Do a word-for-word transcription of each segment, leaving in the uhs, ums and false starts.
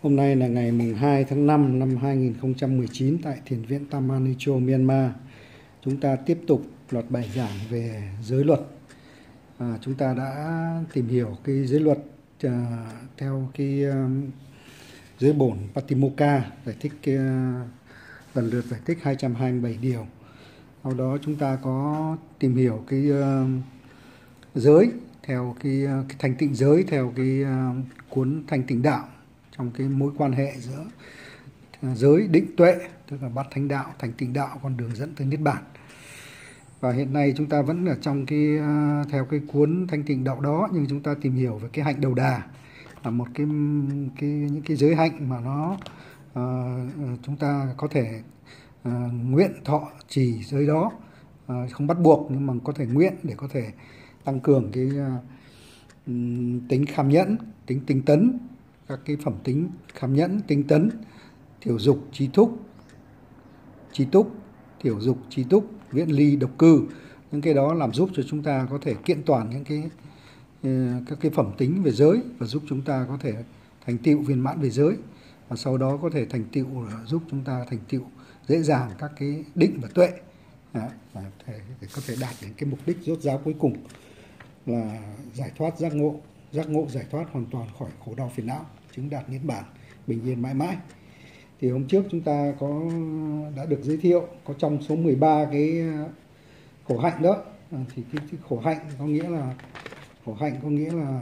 Hôm nay là ngày mùng hai tháng năm năm hai nghìn không trăm mười chín tại Thiền viện Tamanicho, Myanmar. Chúng ta tiếp tục loạt bài giảng về giới luật. À, chúng ta đã tìm hiểu cái giới luật uh, theo cái uh, giới bổn Patimokkha, giải thích cái, uh, lần lượt giải thích hai trăm hai mươi bảy điều. Sau đó chúng ta có tìm hiểu cái uh, giới theo cái, uh, cái thanh tịnh giới theo cái uh, cuốn Thanh Tịnh Đạo, trong cái mối quan hệ giữa giới định tuệ, tức là bát thánh đạo, thành tịnh đạo, con đường dẫn tới niết bàn. Và hiện nay chúng ta vẫn ở trong cái theo cái cuốn Thanh Tịnh Đạo đó, nhưng chúng ta tìm hiểu về cái hạnh đầu đà, là một cái cái những cái giới hạnh mà nó uh, chúng ta có thể uh, nguyện thọ trì giới đó, uh, không bắt buộc nhưng mà có thể nguyện để có thể tăng cường cái uh, tính kham nhẫn, tính tinh tấn, các cái phẩm tính kham nhẫn, tinh tấn, thiểu dục, trí thúc, trí túc, thiểu dục, trí túc, viễn ly, độc cư. Những cái đó làm giúp cho chúng ta có thể kiện toàn những cái các cái phẩm tính về giới và giúp chúng ta có thể thành tựu viên mãn về giới, và sau đó có thể thành tựu giúp chúng ta thành tựu dễ dàng các cái định và tuệ, và để, để có thể đạt đến cái mục đích rốt ráo cuối cùng là giải thoát giác ngộ, giác ngộ giải thoát hoàn toàn khỏi khổ đau phiền não, chứng đạt niết bàn bình yên mãi mãi. Thì hôm trước chúng ta có đã được giới thiệu có trong số mười ba cái khổ hạnh đó, thì cái, cái khổ hạnh có nghĩa là khổ hạnh có nghĩa là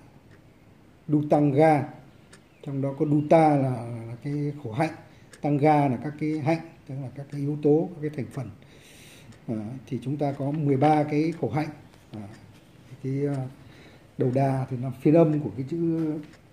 Dutanga, trong đó có Duta là, là cái khổ hạnh, Tanga là các cái hạnh, tức là các cái yếu tố, các cái thành phần. À, thì chúng ta có mười ba cái khổ hạnh. À, cái đầu đà thì là phiên âm của cái chữ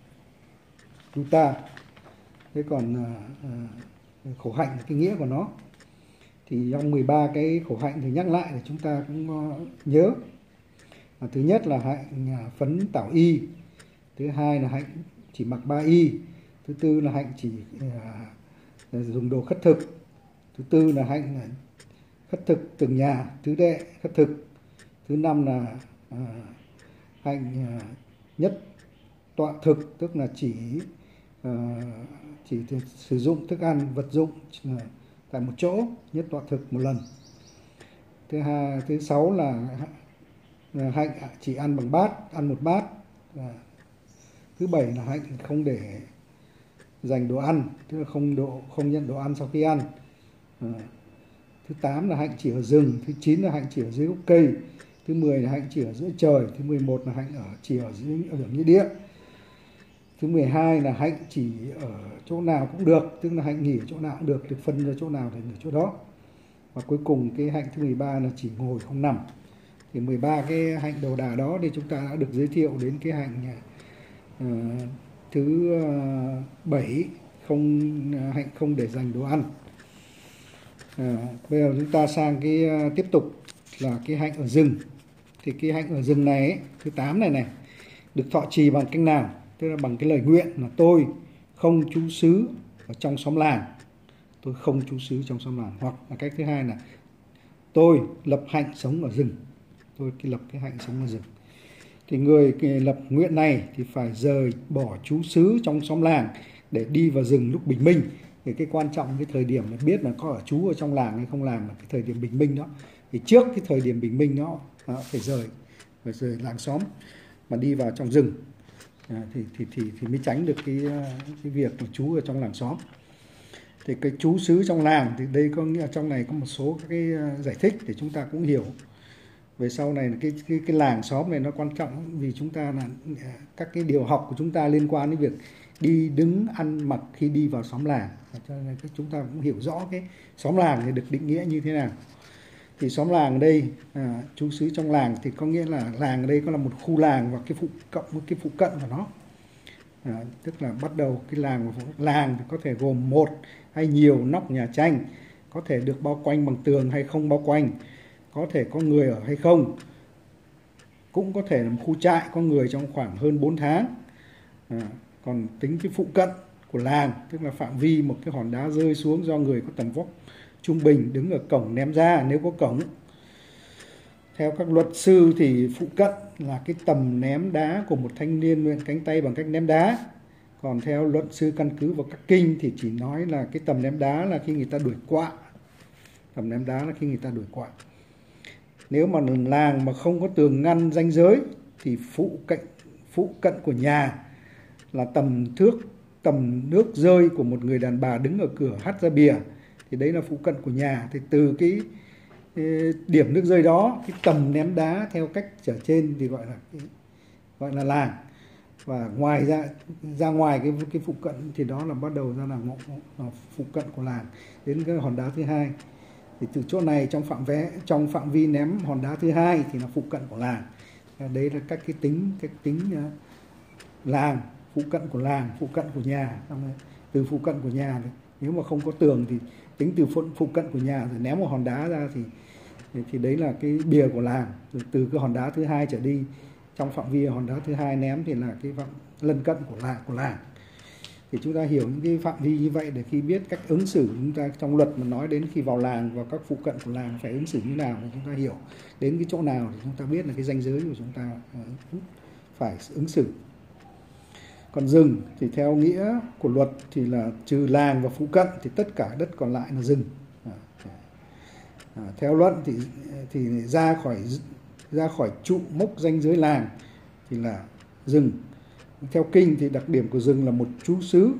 Duta. Thế còn uh, khổ hạnh là cái nghĩa của nó. Thì trong mười ba cái khổ hạnh thì nhắc lại để chúng ta cũng uh, nhớ. À, thứ nhất là hạnh uh, phấn tảo y. Thứ hai là hạnh chỉ mặc ba y. Thứ tư là hạnh chỉ uh, dùng đồ khất thực. Thứ tư là hạnh uh, khất thực từng nhà. Thứ đệ khất thực. Thứ năm là uh, hạnh uh, nhất tọa thực, tức là chỉ uh, chỉ sử dụng thức ăn vật dụng tại một chỗ, nhất tọa thực một lần. Thứ hai, thứ sáu là, là hạnh chỉ ăn bằng bát, ăn một bát. Và thứ bảy là hạnh không để dành đồ ăn, tức là không độ không nhận đồ ăn sau khi ăn. À, thứ tám là hạnh chỉ ở rừng. Thứ chín là hạnh chỉ ở dưới gốc cây. Thứ mười là hạnh chỉ ở giữa trời. Thứ mười một là hạnh ở chỉ ở dưới ở nghĩa địa. Thứ mười hai là hạnh chỉ ở chỗ nào cũng được, tức là hạnh nghỉ ở chỗ nào cũng được, được phân ra chỗ nào thì ở chỗ đó. Và cuối cùng cái hạnh thứ mười ba là chỉ ngồi không nằm. Thì mười ba cái hạnh đầu đà đó thì chúng ta đã được giới thiệu đến cái hạnh uh, thứ bảy, không hạnh không để dành đồ ăn. À, bây giờ chúng ta sang cái uh, tiếp tục là cái hạnh ở rừng. Thì cái hạnh ở rừng này ấy, thứ tám này này được thọ trì bằng cách nào? Tức là bằng cái lời nguyện là tôi không trú xứ ở trong xóm làng, tôi không trú xứ trong xóm làng. Hoặc là cách thứ hai là tôi lập hạnh sống ở rừng, tôi lập cái hạnh sống ở rừng. Thì người lập nguyện này thì phải rời bỏ trú xứ trong xóm làng để đi vào rừng lúc bình minh. Thì cái quan trọng cái thời điểm mà biết là có ở trú ở trong làng hay không làng là cái thời điểm bình minh đó. Thì trước cái thời điểm bình minh đó, đó phải rời phải rời làng xóm mà đi vào trong rừng. À, thì, thì, thì, thì mới tránh được cái, cái việc trú ở trong làng xóm. Thì cái trú xứ trong làng thì đây có nghĩa trong này có một số các cái giải thích để chúng ta cũng hiểu về sau này là cái, cái, cái làng xóm này nó quan trọng, vì chúng ta là các cái điều học của chúng ta liên quan đến việc đi đứng ăn mặc khi đi vào xóm làng, cho nên chúng ta cũng hiểu rõ cái xóm làng thì được định nghĩa như thế nào. Thì xóm làng ở đây, à, trú xứ trong làng thì có nghĩa là làng ở đây có là một khu làng và cái phụ cộng với cái phụ cận của nó. À, tức là bắt đầu cái làng làng thì có thể gồm một hay nhiều nóc nhà tranh, có thể được bao quanh bằng tường hay không bao quanh, có thể có người ở hay không, cũng có thể là một khu trại có người trong khoảng hơn bốn tháng. À, còn tính cái phụ cận của làng, tức là phạm vi một cái hòn đá rơi xuống do người có tầm vóc trung bình đứng ở cổng ném ra nếu có cổng. Theo các luật sư thì phụ cận là cái tầm ném đá của một thanh niên luyện cánh tay bằng cách ném đá. Còn theo luận sư căn cứ vào các kinh thì chỉ nói là cái tầm ném đá là khi người ta đuổi quạ. Tầm ném đá là khi người ta đuổi quạ. Nếu mà làng mà không có tường ngăn ranh giới thì phụ cận phụ cận của nhà là tầm thước tầm nước rơi của một người đàn bà đứng ở cửa hắt ra bìa, thì đấy là phụ cận của nhà. Thì từ cái, cái điểm nước rơi đó, cái tầm ném đá theo cách trở trên thì gọi là cái, gọi là làng. Và ngoài ra ra ngoài cái cái phụ cận thì đó là bắt đầu ra là ngõ phụ cận của làng. Đến cái hòn đá thứ hai thì từ chỗ này trong phạm vé trong phạm vi ném hòn đá thứ hai thì là phụ cận của làng. Đấy là các cái tính cái tính uh, làng, phụ cận của làng, phụ cận của nhà. Từ phụ cận của nhà thì, nếu mà không có tường thì tính từ phụ, phụ cận của nhà rồi ném một hòn đá ra thì thì đấy là cái bìa của làng. Rồi từ cái hòn đá thứ hai trở đi, trong phạm vi hòn đá thứ hai ném thì là cái phạm lân cận của làng của làng. Thì chúng ta hiểu những cái phạm vi như vậy để khi biết cách ứng xử. Chúng ta trong luật mà nói đến khi vào làng và các phụ cận của làng phải ứng xử như nào thì chúng ta hiểu đến cái chỗ nào thì chúng ta biết là cái ranh giới của chúng ta phải ứng xử. Còn rừng thì theo nghĩa của luật thì là trừ làng và phụ cận thì tất cả đất còn lại là rừng. À, theo luận thì thì ra khỏi ra khỏi trụ mốc ranh giới làng thì là rừng. Theo kinh thì đặc điểm của rừng là một trú xứ.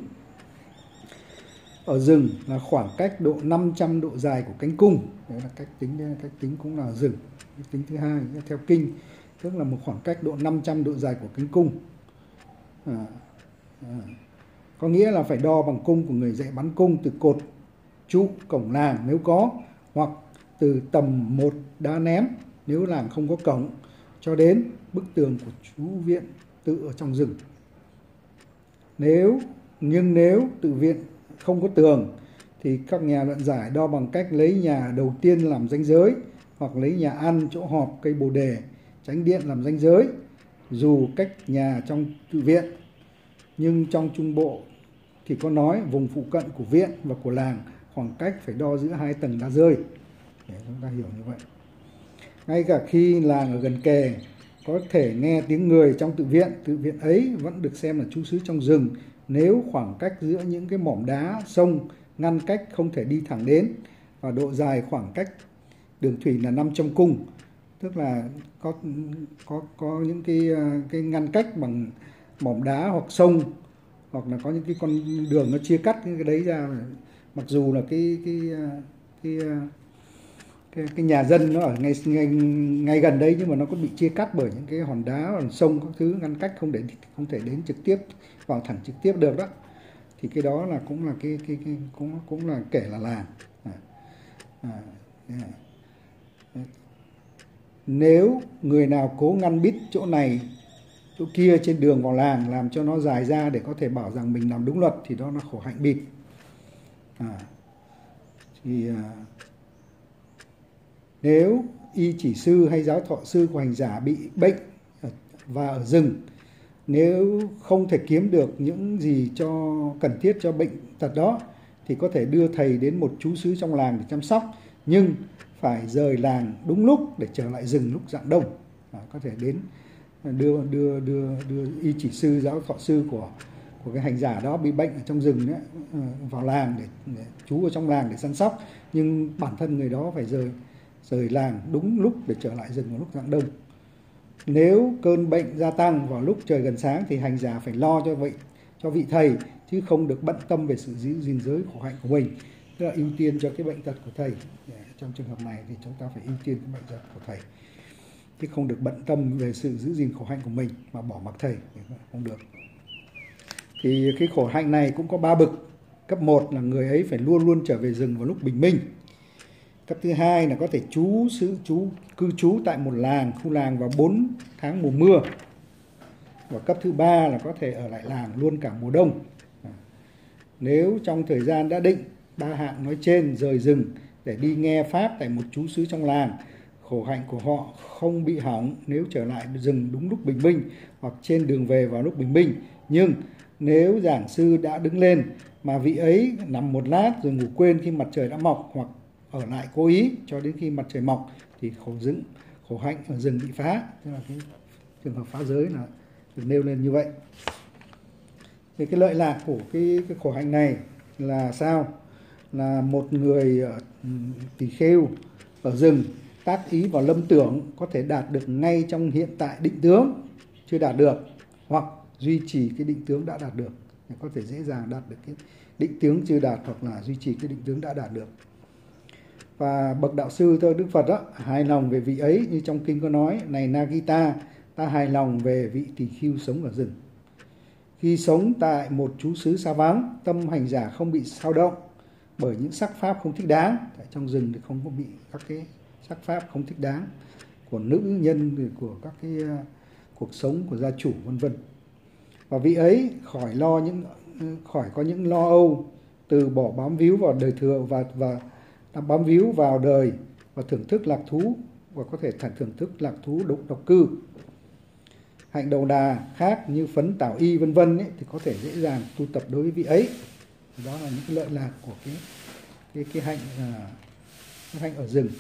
Ở rừng là khoảng cách độ năm trăm độ dài của cánh cung. Đấy là cách tính cách tính cũng là rừng. Cách tính thứ hai theo kinh tức là một khoảng cách độ năm trăm độ dài của cánh cung. À, à, có nghĩa là phải đo bằng cung của người dạy bắn cung từ cột trụ cổng làng nếu có, hoặc từ tầm một đá ném nếu làng không có cổng, cho đến bức tường của chú viện tự ở trong rừng. Nếu nhưng nếu tự viện không có tường thì các nhà luận giải đo bằng cách lấy nhà đầu tiên làm ranh giới, hoặc lấy nhà ăn, chỗ họp, cây bồ đề, chánh điện làm ranh giới, dù cách nhà trong tự viện. Nhưng trong Trung Bộ thì có nói vùng phụ cận của viện và của làng khoảng cách phải đo giữa hai tầng đá rơi. Để chúng ta hiểu như vậy. Ngay cả khi làng ở gần kề, có thể nghe tiếng người trong tự viện, tự viện ấy vẫn được xem là trú xứ trong rừng nếu khoảng cách giữa những cái mỏm đá, sông ngăn cách không thể đi thẳng đến, và độ dài khoảng cách đường thủy là năm trăm cung, tức là có có có những cái cái ngăn cách bằng mỏm đá hoặc sông, hoặc là có những cái con đường nó chia cắt những cái đấy ra. Mặc dù là cái cái cái cái, cái, cái nhà dân nó ở ngay, ngay ngay gần đây, nhưng mà nó có bị chia cắt bởi những cái hòn đá, hòn sông các thứ ngăn cách không để không thể đến trực tiếp vào thẳng trực tiếp được đó. Thì cái đó là cũng là cái cái, cái cũng cũng là kể là làng. À, à, yeah. Nếu người nào cố ngăn bít chỗ này chỗ kia trên đường vào làng, làm cho nó dài ra để có thể bảo rằng mình làm đúng luật, thì đó là khổ hạnh bịt. À, thì à, nếu y chỉ sư hay giáo thọ sư của hành giả bị bệnh và ở rừng, nếu không thể kiếm được những gì cho cần thiết cho bệnh tật đó, thì có thể đưa thầy đến một trú xứ trong làng để chăm sóc, nhưng phải rời làng đúng lúc để trở lại rừng lúc rạng đông. À, có thể đến đưa đưa đưa đưa y chỉ sư, giáo thọ sư của của cái hành giả đó bị bệnh ở trong rừng ấy, vào làng để, để trú ở trong làng để săn sóc, nhưng bản thân người đó phải rời rời làng đúng lúc để trở lại rừng vào lúc rạng đông. Nếu cơn bệnh gia tăng vào lúc trời gần sáng thì hành giả phải lo cho vậy cho vị thầy, chứ không được bận tâm về sự giữ gìn giới khổ hạnh của mình, tức là ưu tiên cho cái bệnh tật của thầy. Trong trường hợp này thì chúng ta phải ưu tiên cái bệnh tật của thầy, chứ không được bận tâm về sự giữ gìn khổ hạnh của mình mà bỏ mặc thầy, không được. Thì cái khổ hạnh này cũng có ba bậc. Cấp một là người ấy phải luôn luôn trở về rừng vào lúc bình minh. Cấp thứ hai là có thể trú sự trú cư trú tại một làng, khu làng vào bốn tháng mùa mưa. Và cấp thứ ba là có thể ở lại làng luôn cả mùa đông. Nếu trong thời gian đã định, ba hạng nói trên rời rừng để đi nghe pháp tại một trú xứ trong làng, khổ hạnh của họ không bị hỏng nếu trở lại rừng đúng lúc bình minh hoặc trên đường về vào lúc bình minh. Nhưng nếu giảng sư đã đứng lên mà vị ấy nằm một lát rồi ngủ quên khi mặt trời đã mọc, hoặc ở lại cố ý cho đến khi mặt trời mọc, thì khổ dững khổ hạnh ở rừng bị phá. Tức là cái trường hợp phá giới là được nêu lên như vậy. Thì cái lợi lạc của cái, cái khổ hạnh này là sao? Là một người tỳ kheo ở rừng tác ý vào lâm tưởng có thể đạt được ngay trong hiện tại định tướng chưa đạt được, hoặc duy trì cái định tướng đã đạt được, có thể dễ dàng đạt được cái định tướng chưa đạt hoặc là duy trì cái định tướng đã đạt được. Và bậc đạo sư thưa Đức Phật đó, hài lòng về vị ấy, như trong kinh có nói: này Nagita, ta hài lòng về vị tỳ khưu sống ở rừng. Khi sống tại một trú xứ xa vắng, tâm hành giả không bị xao động bởi những sắc pháp không thích đáng. Tại trong rừng thì không có bị các cái sắc pháp không thích đáng của nữ nhân, của các cái uh, cuộc sống của gia chủ vân vân. Và vị ấy khỏi lo những khỏi có những lo âu, từ bỏ bám víu vào đời thừa và và bám víu vào đời và thưởng thức lạc thú, và có thể thưởng thức lạc thú độc độc cư. Hạnh đầu đà khác như phấn tảo y vân vân ấy, thì có thể dễ dàng tu tập đối với vị ấy. Đó là những cái lợi lạc của cái cái cái hạnh à, cái hạnh ở rừng.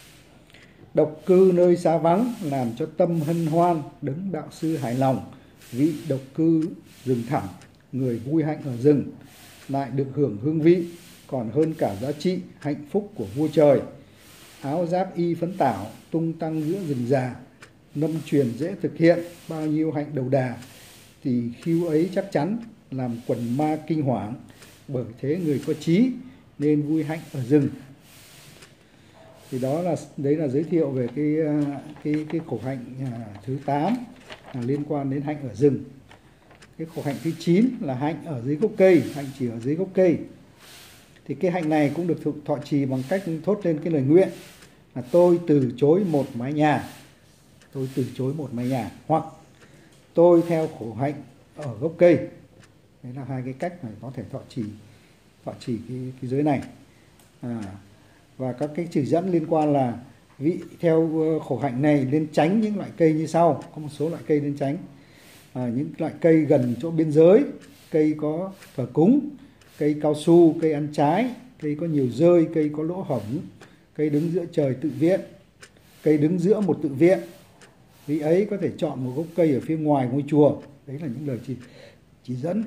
Độc cư nơi xa vắng làm cho tâm hân hoan, đấng đạo sư hài lòng. Vị độc cư rừng thẳm, người vui hạnh ở rừng, lại được hưởng hương vị còn hơn cả giá trị hạnh phúc của vua trời. Áo giáp y phấn tảo tung tăng giữa rừng già, năm truyền dễ thực hiện, bao nhiêu hạnh đầu đà thì khiêu ấy chắc chắn làm quần ma kinh hoảng. Bởi thế người có trí nên vui hạnh ở rừng. Thì đó là đấy là giới thiệu về cái cái cái khổ hạnh thứ tám là liên quan đến hạnh ở rừng. Cái khổ hạnh thứ chín là hạnh ở dưới gốc cây, hạnh chỉ ở dưới gốc cây. Thì cái hạnh này cũng được thọ trì bằng cách thốt lên cái lời nguyện là tôi từ chối một mái nhà, tôi từ chối một mái nhà, hoặc tôi theo khổ hạnh ở gốc cây. Đấy là hai cái cách mà có thể thọ trì thọ trì cái, cái giới này. À, và các cái chỉ dẫn liên quan là vị theo khổ hạnh này nên tránh những loại cây như sau. Có một số loại cây nên tránh. À, những loại cây gần chỗ biên giới, cây có thờ cúng, cây cao su, cây ăn trái, cây có nhiều rơi, cây có lỗ hổng, cây đứng giữa trời tự viện, cây đứng giữa một tự viện. Vị ấy có thể chọn một gốc cây ở phía ngoài ngôi chùa. Đấy là những lời chỉ, chỉ dẫn.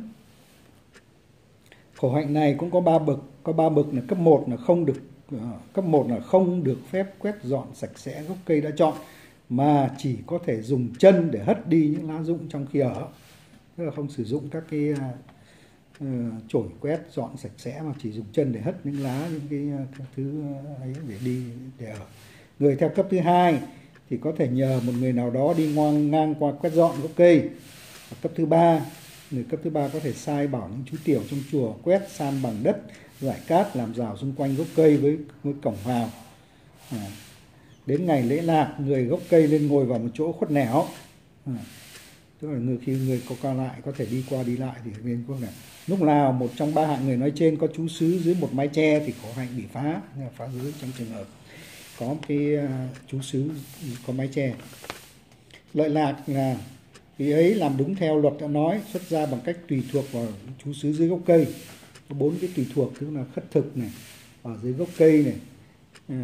Khổ hạnh này cũng có ba bậc, có ba bậc là cấp một là không được cấp một là không được phép quét dọn sạch sẽ gốc cây đã chọn, mà chỉ có thể dùng chân để hất đi những lá rụng trong khi ở. Tức là không sử dụng các cái uh, chổi quét dọn sạch sẽ, mà chỉ dùng chân để hất những lá, những cái, cái thứ ấy để đi để ở. Người theo cấp thứ hai thì có thể nhờ một người nào đó đi ngoan ngang qua quét dọn gốc cây. Và cấp thứ ba, người cấp thứ ba có thể sai bảo những chú tiểu trong chùa quét san bằng đất, rải cát, làm rào xung quanh gốc cây với, với cổng vào. À, đến ngày lễ lạc, người gốc cây lên ngồi vào một chỗ khuất nẻo. À, tức là người, khi người có qua lại có thể đi qua đi lại thì nên khuất nẻo. Lúc nào một trong ba hạng người nói trên có trú xứ dưới một mái che thì khổ hạnh bị phá, phá giới trong trường hợp có một cái uh, trú xứ có mái che. Lợi lạc là vị ấy làm đúng theo luật đã nói, xuất ra bằng cách tùy thuộc vào trú xứ dưới gốc cây. Có bốn cái tùy thuộc, tức là khất thực này, ở dưới gốc cây này, à,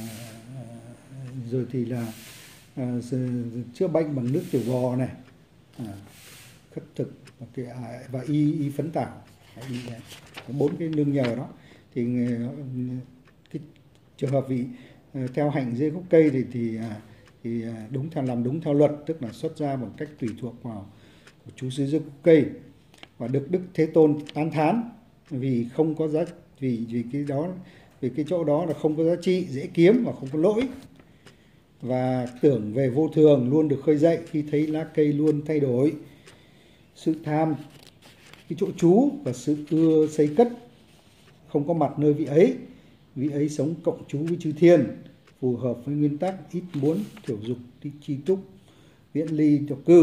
rồi thì là à, chữa bệnh bằng nước tiểu bò này, à, khất thực và y y phấn tảo. Có bốn cái nương nhờ đó. Thì cái trường hợp vị theo hạnh dưới gốc cây thì thì thì đúng theo làm đúng theo luật, tức là xuất ra bằng cách tùy thuộc vào chú xứ dưới gốc cây, và được Đức Thế Tôn tán thán vì không có giá vì vì cái đó vì cái chỗ đó là không có giá trị, dễ kiếm và không có lỗi. Và tưởng về vô thường luôn được khơi dậy khi thấy lá cây luôn thay đổi. Sự tham cái chỗ trú và sự ưa xây cất không có mặt nơi vị ấy. Vị ấy sống cộng trú với chư thiên, phù hợp với nguyên tắc ít muốn, thiểu dục, chi túc, viễn ly, độc cư.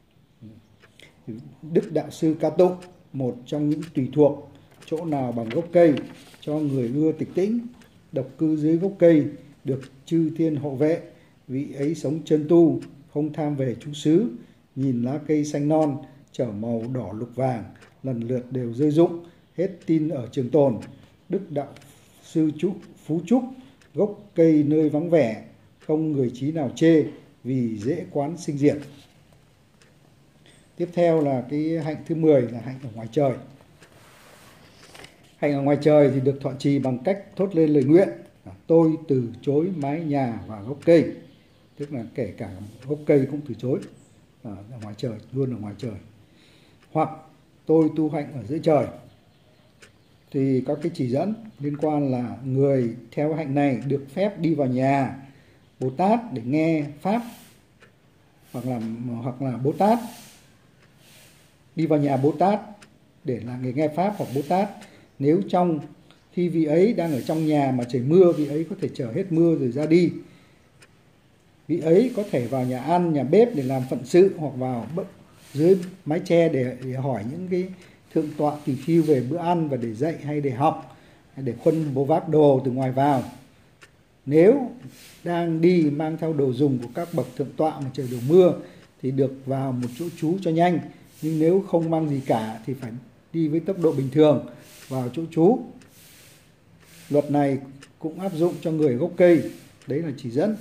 Đức Đạo Sư ca tụng một trong những tùy thuộc, chỗ nào bằng gốc cây cho người ưa tịch tĩnh, độc cư dưới gốc cây, được chư thiên hộ vệ. Vị ấy sống chân tu, không tham về trú xứ, nhìn lá cây xanh non, trở màu đỏ lục vàng, lần lượt đều rơi rụng, hết tin ở trường tồn. Đức Đạo Sư trúc phú trúc, gốc cây nơi vắng vẻ, không người trí nào chê, vì dễ quán sinh diệt. Tiếp theo là cái hạnh thứ mười là hạnh ở ngoài trời. Hạnh ở ngoài trời thì được thọ trì bằng cách thốt lên lời nguyện: tôi từ chối mái nhà và gốc cây. Tức là kể cả gốc cây cũng từ chối, ở ngoài trời, luôn ở ngoài trời. Hoặc tôi tu hạnh ở dưới trời. Thì có cái chỉ dẫn liên quan là người theo hạnh này được phép đi vào nhà Bồ Tát để nghe pháp, hoặc là hoặc là Bồ Tát đi vào nhà Bồ Tát để là người nghe pháp hoặc Bồ Tát. Nếu trong khi vị ấy đang ở trong nhà mà trời mưa, vị ấy có thể chờ hết mưa rồi ra đi. Vị ấy có thể vào nhà ăn, nhà bếp để làm phận sự, hoặc vào dưới mái che để, để hỏi những cái thượng tọa tỳ khưu về bữa ăn và để dạy hay để học, hay để khuân bố vác đồ từ ngoài vào. Nếu đang đi mang theo đồ dùng của các bậc thượng tọa mà trời đổ mưa thì được vào một chỗ trú cho nhanh. Nhưng nếu không mang gì cả thì phải đi với tốc độ bình thường vào chỗ trú. Luật này cũng áp dụng cho người gốc cây. Đấy là chỉ dẫn.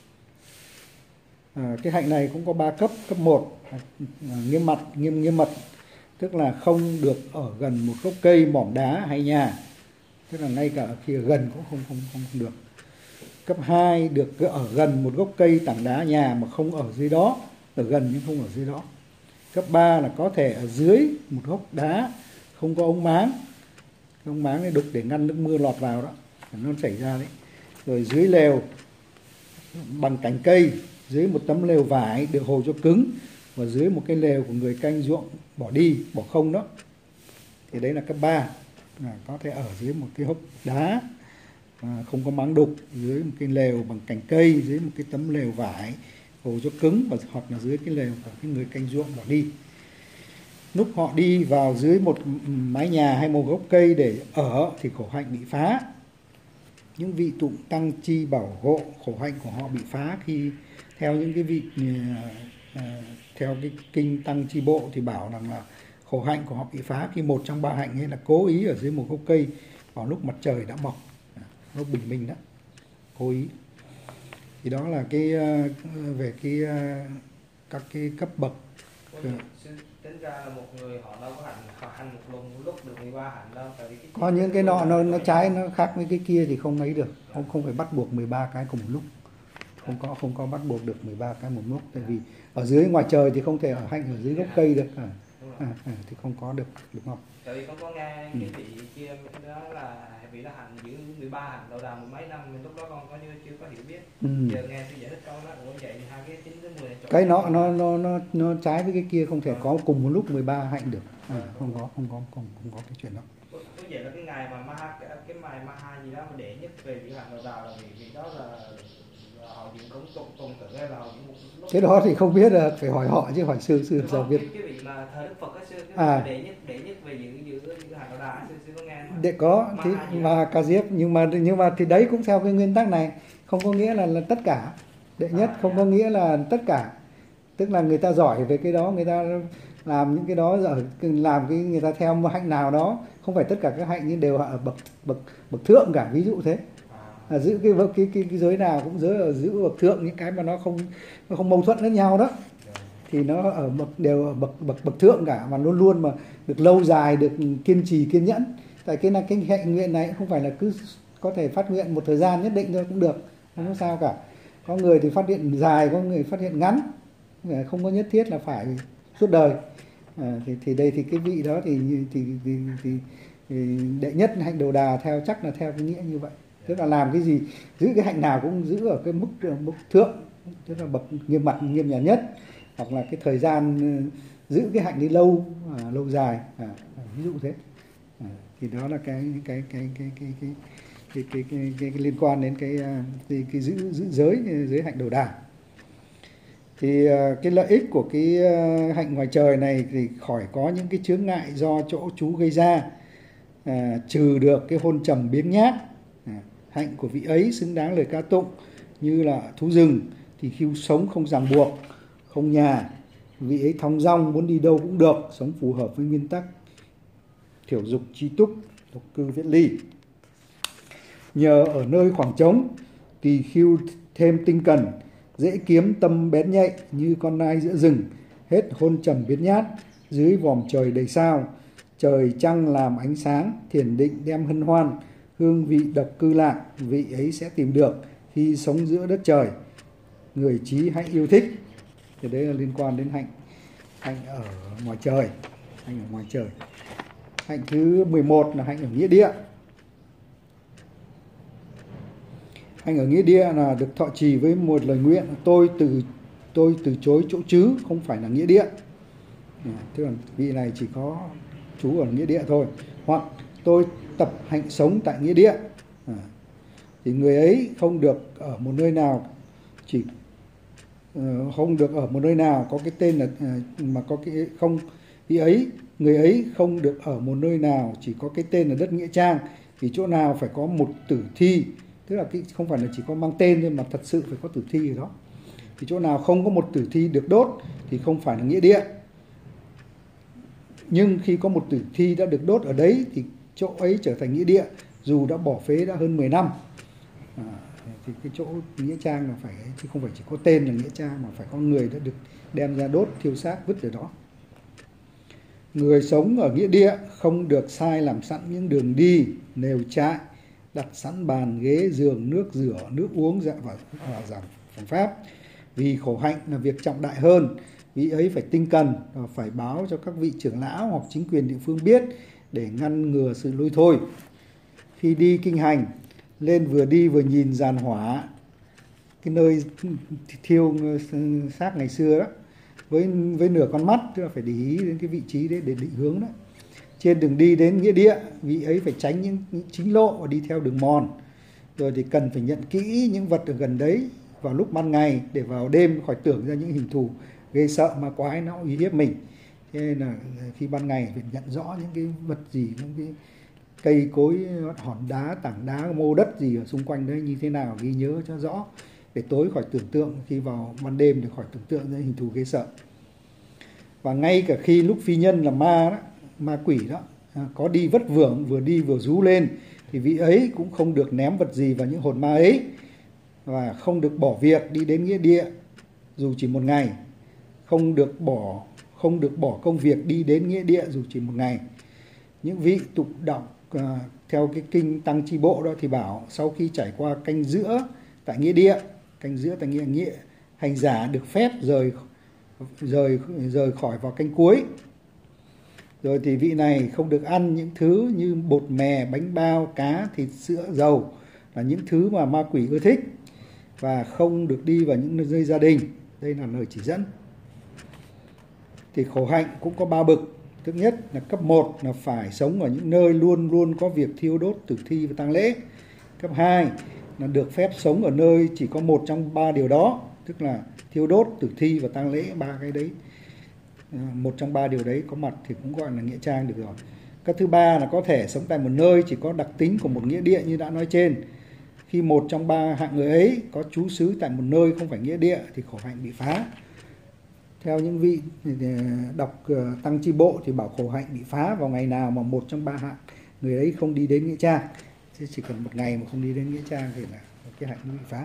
À, cái hạnh này cũng có ba cấp. Cấp một à, nghiêm mật, nghiêm nghiêm mật, tức là không được ở gần một gốc cây, mỏm đá hay nhà. Tức là ngay cả khi ở gần cũng không không không, không được. Cấp hai được ở gần một gốc cây, tảng đá, nhà mà không ở dưới đó, ở gần nhưng không ở dưới đó. Cấp ba là có thể ở dưới một gốc đá không có ống máng. Cái ống máng này đục để ngăn nước mưa lọt vào đó, nó chảy ra đấy. Rồi dưới lều bằng cành cây, dưới một tấm lều vải được hồ cho cứng, và dưới một cái lều của người canh ruộng bỏ đi, bỏ không đó. Thì đấy là cấp ba, là có thể ở dưới một cái hốc đá à, không có máng đục, dưới một cái lều bằng cành cây, dưới một cái tấm lều vải hồ cho cứng, và hoặc là dưới cái lều của cái người canh ruộng bỏ đi. Lúc họ đi vào dưới một mái nhà hay một gốc cây để ở thì khổ hạnh bị phá. Những vị tụng tăng chi bảo hộ, khổ hạnh của họ bị phá khi theo những cái vị uh, theo cái kinh tăng chi bộ thì bảo rằng là khổ hạnh của họ bị phá khi một trong ba hạnh ấy là cố ý ở dưới một gốc cây vào lúc mặt trời đã mọc, lúc bình minh đó, cố ý. Thì đó là cái uh, về cái uh, các cái cấp bậc. Tính ra là một người họ đâu có hạnh hành một lúc, lúc được mười ba hạnh đâu. Tại vì cái có những cái nọ nó nó trái, nó khác với cái kia thì không lấy được, không không phải bắt buộc mười ba cái cùng một lúc, không có không có bắt buộc được mười ba cái một lúc. Tại vì ở dưới ngoài trời thì không thể ở hạnh ở dưới gốc cây được, à, à, à, thì không có được, đúng không? Tại vì con có nghe cái vị kia đó là vị là hạnh giữ mười ba hạnh đầu đà mười mấy năm, mình lúc đó con có như chưa có hiểu biết. Ừ. Giờ nghe tôi giải thích câu đó cũng vậy, hai cái chín tới mười cái nó nó nó nó nó trái với cái kia, không thể có cùng một lúc mười ba hạnh được, à, không có không có không không có cái chuyện đó. Có vậy là cái ngày mà Maha, cái, cái ngày Maha gì đó mà đệ nhất về vị hạnh đầu đà là vì vị đó là họ dựng cũng tôn tôn tự hay là họ những một cái đó thì không biết, là phải hỏi họ chứ hỏi sư sư sao biết. Cái, cái vị mà thời Đức Phật á, sư cái à. đệ nhất đệ nhất về giữ giữ giữ hạnh đầu đà, sư sư có nghe không? Để có thì mà ca diếp, nhưng mà nhưng mà thì đấy cũng theo cái nguyên tắc này, không có nghĩa là, là tất cả. Đệ nhất à, không yeah. có nghĩa là tất cả, tức là người ta giỏi về cái đó, người ta làm những cái đó, làm cái người ta theo một hạnh nào đó, không phải tất cả các hạnh nhưng đều ở bậc bậc bậc thượng cả, ví dụ thế. À, giữ cái, cái cái cái giới nào cũng giới ở giữ bậc thượng, những cái mà nó không nó không mâu thuẫn lẫn nhau đó thì nó ở bậc đều ở bậc bậc bậc thượng cả, mà luôn luôn mà được lâu dài, được kiên trì kiên nhẫn. Tại cái là cái hạnh nguyện này không phải là cứ có thể phát nguyện một thời gian nhất định thôi cũng được, không có sao cả. Có người thì phát hiện dài, có người phát hiện ngắn, không có nhất thiết là phải suốt đời. À, thì thì đây thì cái vị đó thì thì, thì, thì, thì đệ nhất hạnh đầu đà theo chắc là theo cái nghĩa như vậy. Tức là làm cái gì, giữ cái hạnh nào cũng giữ ở cái mức mức thượng, tức là bậc nghiêm mặt nghiêm nhà nhất, hoặc là cái thời gian giữ cái hạnh đi lâu à, lâu dài, à, ví dụ thế. À, thì đó là cái cái cái cái cái cái cái cái, cái, cái, cái liên quan đến cái cái, cái giữ giữ giới giới hạnh đầu đà. Thì cái lợi ích của cái hạnh ngoài trời này thì khỏi có những cái chướng ngại do chỗ trú gây ra, à, trừ được cái hôn trầm biếng nhác. À, hạnh của vị ấy xứng đáng lời ca tụng như là thú rừng thì khiêu sống không ràng buộc, không nhà, vị ấy thong dong muốn đi đâu cũng được, sống phù hợp với nguyên tắc thiểu dục chi túc, độc cư viễn ly. Nhờ ở nơi khoảng trống, tỳ khưu thêm tinh cần, dễ kiếm tâm bén nhạy như con nai giữa rừng, hết hôn trầm biến nhát, dưới vòm trời đầy sao, trời trăng làm ánh sáng, thiền định đem hân hoan, hương vị độc cư lạc, vị ấy sẽ tìm được khi sống giữa đất trời, người trí hãy yêu thích. Thì đấy là liên quan đến hạnh hạnh ở ngoài trời, hạnh ở ngoài trời. Hạnh thứ mười một là hạnh ở nghĩa địa. Hạnh ở nghĩa địa là được thọ trì với một lời nguyện: tôi từ tôi từ chối chỗ trứ, không phải là nghĩa địa. Tức là vị này chỉ có trú ở nghĩa địa thôi. Hoặc tôi tập hạnh sống tại nghĩa địa. À, thì người ấy không được ở một nơi nào chỉ uh, không được ở một nơi nào có cái tên là uh, mà có cái không vị ấy người ấy không được ở một nơi nào chỉ có cái tên là đất nghĩa trang, vì chỗ nào phải có một tử thi, tức là cái không phải là chỉ có mang tên thôi mà thật sự phải có tử thi ở đó. Thì chỗ nào không có một tử thi được đốt thì không phải là nghĩa địa. Nhưng khi có một tử thi đã được đốt ở đấy thì chỗ ấy trở thành nghĩa địa, dù đã bỏ phế đã hơn mười năm. À, thì cái chỗ nghĩa trang là phải, chứ không phải chỉ có tên là nghĩa trang, mà phải có người đã được đem ra đốt, thiêu xác, vứt ở đó. Người sống ở nghĩa địa không được sai làm sẵn những đường đi, nều trại, đặt sẵn bàn ghế giường, nước rửa, nước uống dạ và giảng phản pháp. Vì khổ hạnh là việc trọng đại hơn, vị ấy phải tinh cần và phải báo cho các vị trưởng lão hoặc chính quyền địa phương biết để ngăn ngừa sự lôi thôi. Khi đi kinh hành, lên vừa đi vừa nhìn giàn hỏa, cái nơi thiêu xác ngày xưa đó, với với nửa con mắt, tức là phải để ý đến cái vị trí đấy để định hướng đó. Trên đường đi đến nghĩa địa, vị ấy phải tránh những, những chính lộ và đi theo đường mòn. Rồi thì cần phải nhận kỹ những vật ở gần đấy vào lúc ban ngày, để vào đêm khỏi tưởng ra những hình thù gây sợ ma quái nó uy hiếp mình. Thế nên là khi ban ngày phải nhận rõ những cái vật gì, những cái cây cối, hòn đá, tảng đá, mô đất gì ở xung quanh đấy như thế nào, ghi nhớ cho rõ, để tối khỏi tưởng tượng, khi vào ban đêm thì khỏi tưởng tượng ra hình thù gây sợ. Và ngay cả khi lúc phi nhân là ma đó, ma quỷ đó, có đi vất vưởng, vừa đi vừa rú lên, thì vị ấy cũng không được ném vật gì vào những hồn ma ấy, và không được bỏ việc đi đến nghĩa địa dù chỉ một ngày, không được bỏ không được bỏ công việc đi đến nghĩa địa dù chỉ một ngày. Những vị tụng đọc uh, theo cái kinh Tăng Chi Bộ đó thì bảo sau khi trải qua canh giữa tại nghĩa địa, canh giữa tại nghĩa nghĩa hành giả được phép rời rời rời khỏi vào canh cuối. Rồi thì vị này không được ăn những thứ như bột mè, bánh bao, cá, thịt, sữa, dầu, là những thứ mà ma quỷ ưa thích, và không được đi vào những nơi gia đình. Đây là lời chỉ dẫn. Thì khổ hạnh cũng có ba bậc. Thứ nhất là cấp một là phải sống ở những nơi luôn luôn có việc thiêu đốt tử thi và tang lễ. Cấp hai là được phép sống ở nơi chỉ có một trong ba điều đó, tức là thiêu đốt, tử thi và tang lễ, ba cái đấy. Một trong ba điều đấy có mặt thì cũng gọi là nghĩa trang được rồi. Cái thứ ba là có thể sống tại một nơi chỉ có đặc tính của một nghĩa địa như đã nói trên. Khi một trong ba hạng người ấy có trú xứ tại một nơi không phải nghĩa địa thì khổ hạnh bị phá. Theo những vị đọc Tăng Chi Bộ thì bảo khổ hạnh bị phá vào ngày nào mà một trong ba hạng người ấy không đi đến nghĩa trang. Chứ chỉ cần một ngày mà không đi đến nghĩa trang thì là cái hạnh bị phá.